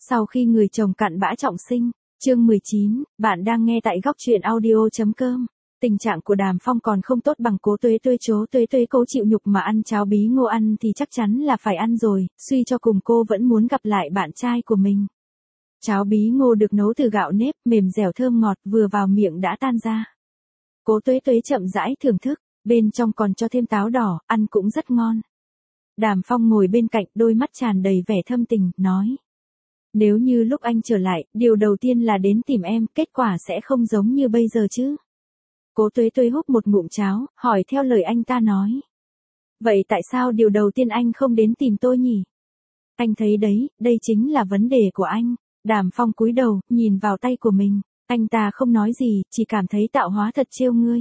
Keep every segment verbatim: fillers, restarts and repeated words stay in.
Sau khi người chồng cặn bã trọng sinh, chương mười chín, bạn đang nghe tại góc truyện audio chấm com. Tình trạng của Đàm Phong còn không tốt bằng Cố Tuế Tuế. Chố Tuế Tuế cố chịu nhục mà ăn cháo bí ngô, ăn thì chắc chắn là phải ăn rồi, suy cho cùng cô vẫn muốn gặp lại bạn trai của mình. Cháo bí ngô được nấu từ gạo nếp, mềm dẻo thơm ngọt, vừa vào miệng đã tan ra. Cố Tuế Tuế chậm rãi thưởng thức, bên trong còn cho thêm táo đỏ, ăn cũng rất ngon. Đàm Phong ngồi bên cạnh, đôi mắt tràn đầy vẻ thâm tình, nói: nếu như lúc anh trở lại, điều đầu tiên là đến tìm em, kết quả sẽ không giống như bây giờ chứ. Cố Tuế Tuế húp một ngụm cháo, hỏi theo lời anh ta nói: vậy tại sao điều đầu tiên anh không đến tìm tôi nhỉ? Anh thấy đấy, đây chính là vấn đề của anh. Đàm Phong cúi đầu, nhìn vào tay của mình. Anh ta không nói gì, chỉ cảm thấy tạo hóa thật trêu ngươi.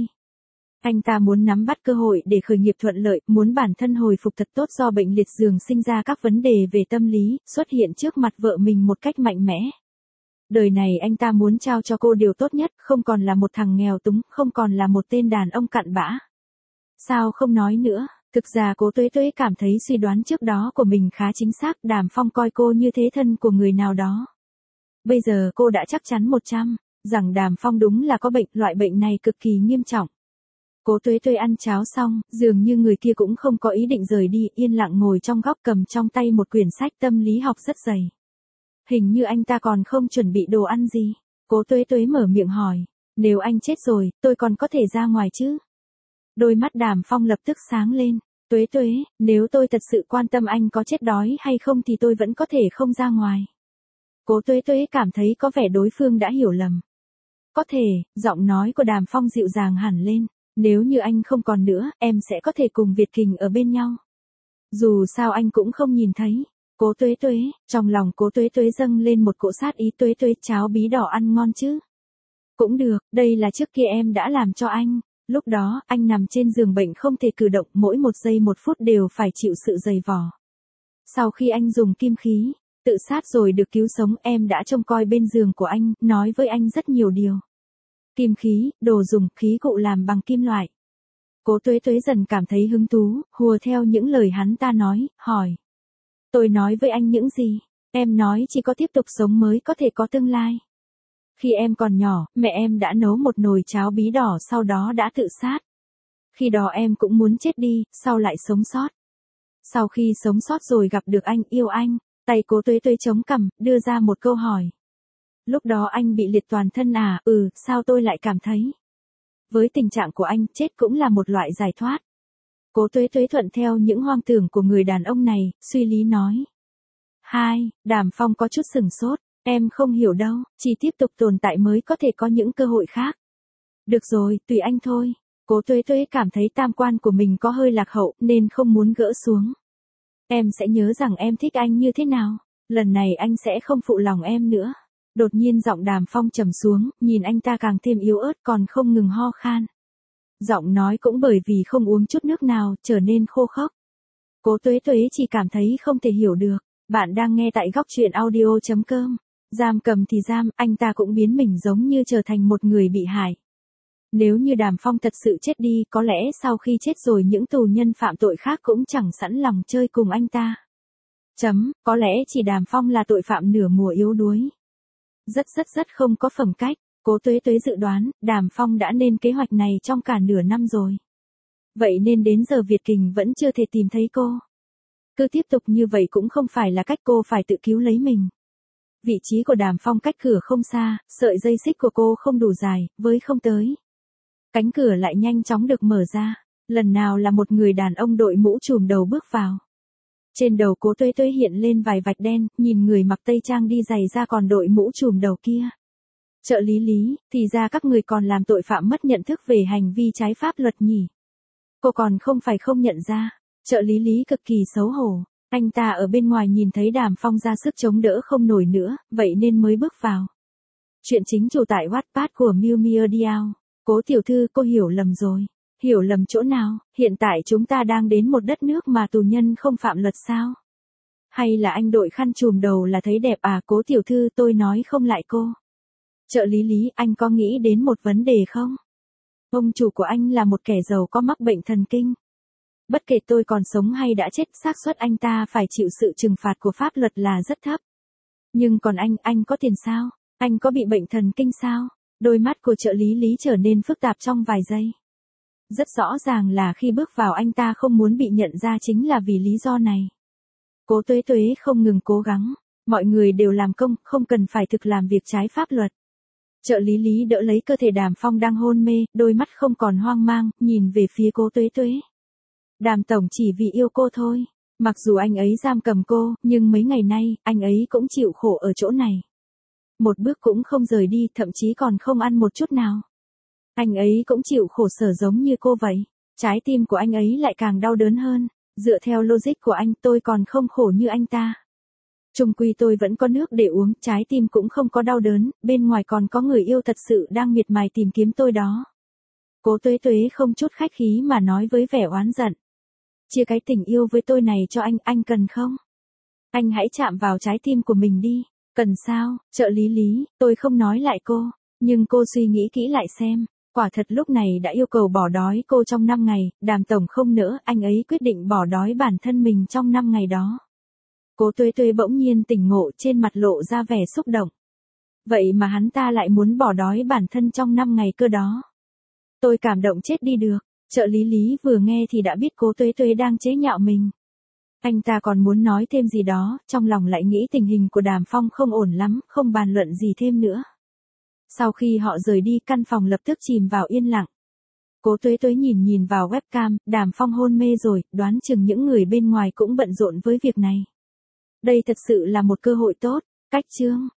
Anh ta muốn nắm bắt cơ hội để khởi nghiệp thuận lợi, muốn bản thân hồi phục thật tốt do bệnh liệt giường sinh ra các vấn đề về tâm lý, xuất hiện trước mặt vợ mình một cách mạnh mẽ. Đời này anh ta muốn trao cho cô điều tốt nhất, không còn là một thằng nghèo túng, không còn là một tên đàn ông cặn bã. Sao không nói nữa? Thực ra Cố Tuế Tuế cảm thấy suy đoán trước đó của mình khá chính xác, Đàm Phong coi cô như thế thân của người nào đó. Bây giờ cô đã chắc chắn một trăm, rằng Đàm Phong đúng là có bệnh, loại bệnh này cực kỳ nghiêm trọng. Cố Tuế Tuế ăn cháo xong, dường như người kia cũng không có ý định rời đi, yên lặng ngồi trong góc cầm trong tay một quyển sách tâm lý học rất dày. Hình như anh ta còn không chuẩn bị đồ ăn gì. Cố Tuế Tuế mở miệng hỏi: nếu anh chết rồi, tôi còn có thể ra ngoài chứ? Đôi mắt Đàm Phong lập tức sáng lên. Tuế Tuế, nếu tôi thật sự quan tâm anh có chết đói hay không thì tôi vẫn có thể không ra ngoài. Cố Tuế Tuế cảm thấy có vẻ đối phương đã hiểu lầm. Có thể, giọng nói của Đàm Phong dịu dàng hẳn lên. Nếu như anh không còn nữa, em sẽ có thể cùng Việt Kình ở bên nhau. Dù sao anh cũng không nhìn thấy. Cố Tuế Tuế, trong lòng Cố Tuế Tuế dâng lên một cỗ sát ý. Tuế Tuế, cháo bí đỏ ăn ngon chứ? Cũng được, đây là trước kia em đã làm cho anh. Lúc đó, anh nằm trên giường bệnh không thể cử động, mỗi một giây một phút đều phải chịu sự dày vò. Sau khi anh dùng kim khí, tự sát rồi được cứu sống, em đã trông coi bên giường của anh, nói với anh rất nhiều điều. Kim khí, đồ dùng, khí cụ làm bằng kim loại. Cố Tuế Tuế dần cảm thấy hứng thú, hùa theo những lời hắn ta nói, hỏi: tôi nói với anh những gì? Em nói chỉ có tiếp tục sống mới có thể có tương lai. Khi em còn nhỏ, mẹ em đã nấu một nồi cháo bí đỏ, sau đó đã tự sát. Khi đó em cũng muốn chết đi, sau lại sống sót. Sau khi sống sót rồi gặp được anh, yêu anh. Tay Cố Tuế Tuế chống cằm, đưa ra một câu hỏi: lúc đó anh bị liệt toàn thân à? Ừ, sao tôi lại cảm thấy với tình trạng của anh, chết cũng là một loại giải thoát. Cố Tuế Tuế thuận theo những hoang tưởng của người đàn ông này, suy lý nói. Hai, Đàm Phong có chút sửng sốt. Em không hiểu đâu, chỉ tiếp tục tồn tại mới có thể có những cơ hội khác. Được rồi, tùy anh thôi. Cố Tuế Tuế cảm thấy tam quan của mình có hơi lạc hậu, nên không muốn gỡ xuống. Em sẽ nhớ rằng em thích anh như thế nào. Lần này anh sẽ không phụ lòng em nữa. Đột nhiên giọng Đàm Phong trầm xuống, nhìn anh ta càng thêm yếu ớt, còn không ngừng ho khan. Giọng nói cũng bởi vì không uống chút nước nào, trở nên khô khốc. Cố Tuế Tuế chỉ cảm thấy không thể hiểu được. Bạn đang nghe tại góc truyện audio chấm com. Giam cầm thì giam, anh ta cũng biến mình giống như trở thành một người bị hại. Nếu như Đàm Phong thật sự chết đi, có lẽ sau khi chết rồi những tù nhân phạm tội khác cũng chẳng sẵn lòng chơi cùng anh ta. Chấm, có lẽ chỉ Đàm Phong là tội phạm nửa mùa yếu đuối. Rất rất rất không có phẩm cách. Cố Tuế Tuế dự đoán, Đàm Phong đã nên kế hoạch này trong cả nửa năm rồi. Vậy nên đến giờ Việt Kình vẫn chưa thể tìm thấy cô. Cứ tiếp tục như vậy cũng không phải là cách, cô phải tự cứu lấy mình. Vị trí của Đàm Phong cách cửa không xa, sợi dây xích của cô không đủ dài, với không tới. Cánh cửa lại nhanh chóng được mở ra. Lần nào là một người đàn ông đội mũ trùm đầu bước vào. Trên đầu Cố Tuế Tuế hiện lên vài vạch đen, nhìn người mặc tây trang đi giày ra còn đội mũ trùm đầu kia. Trợ lý Lý, thì ra các người còn làm tội phạm mất nhận thức về hành vi trái pháp luật nhỉ? Cô còn không phải không nhận ra. Trợ lý Lý cực kỳ xấu hổ. Anh ta ở bên ngoài nhìn thấy Đàm Phong ra sức chống đỡ không nổi nữa, vậy nên mới bước vào. Chuyện chính chủ tại Wattpad của Miu Miu Diao. Cố tiểu thư, cô hiểu lầm rồi. Hiểu lầm chỗ nào? Hiện tại chúng ta đang đến một đất nước mà tù nhân không phạm luật sao? Hay là anh đội khăn trùm đầu là thấy đẹp à? Cố tiểu thư, tôi nói không lại cô. Trợ lý Lý, anh có nghĩ đến một vấn đề không? Ông chủ của anh là một kẻ giàu có mắc bệnh thần kinh. Bất kể tôi còn sống hay đã chết, xác suất anh ta phải chịu sự trừng phạt của pháp luật là rất thấp. Nhưng còn anh, anh có tiền sao? Anh có bị bệnh thần kinh sao? Đôi mắt của trợ lý Lý trở nên phức tạp trong vài giây. Rất rõ ràng là khi bước vào anh ta không muốn bị nhận ra chính là vì lý do này. Cố Tuế Tuế không ngừng cố gắng. Mọi người đều làm công, không cần phải thực làm việc trái pháp luật. Trợ lý Lý đỡ lấy cơ thể Đàm Phong đang hôn mê, đôi mắt không còn hoang mang, nhìn về phía Cố Tuế Tuế. Đàm tổng chỉ vì yêu cô thôi. Mặc dù anh ấy giam cầm cô, nhưng mấy ngày nay, anh ấy cũng chịu khổ ở chỗ này. Một bước cũng không rời đi, thậm chí còn không ăn một chút nào. Anh ấy cũng chịu khổ sở giống như cô vậy. Trái tim của anh ấy lại càng đau đớn hơn. Dựa theo logic của anh, tôi còn không khổ như anh ta. Chung quy tôi vẫn có nước để uống, trái tim cũng không có đau đớn, bên ngoài còn có người yêu thật sự đang miệt mài tìm kiếm tôi đó. Cố Tuế Tuế không chút khách khí mà nói với vẻ oán giận. Chia cái tình yêu với tôi này cho anh, anh cần không? Anh hãy chạm vào trái tim của mình đi. Cần sao? Trợ lý Lý, tôi không nói lại cô, nhưng cô suy nghĩ kỹ lại xem. Quả thật lúc này đã yêu cầu bỏ đói cô trong năm ngày, Đàm tổng không nỡ, anh ấy quyết định bỏ đói bản thân mình trong năm ngày đó. Cố Tuế Tuế bỗng nhiên tỉnh ngộ, trên mặt lộ ra vẻ xúc động. Vậy mà hắn ta lại muốn bỏ đói bản thân trong năm ngày cơ đó. Tôi cảm động chết đi được. Trợ lý Lý vừa nghe thì đã biết Cố Tuế Tuế đang chế nhạo mình. Anh ta còn muốn nói thêm gì đó, trong lòng lại nghĩ tình hình của Đàm Phong không ổn lắm, không bàn luận gì thêm nữa. Sau khi họ rời đi, căn phòng lập tức chìm vào yên lặng. Cố Tuế Tuế nhìn nhìn vào webcam, Đàm Phong hôn mê rồi, đoán chừng những người bên ngoài cũng bận rộn với việc này. Đây thật sự là một cơ hội tốt. Cách chương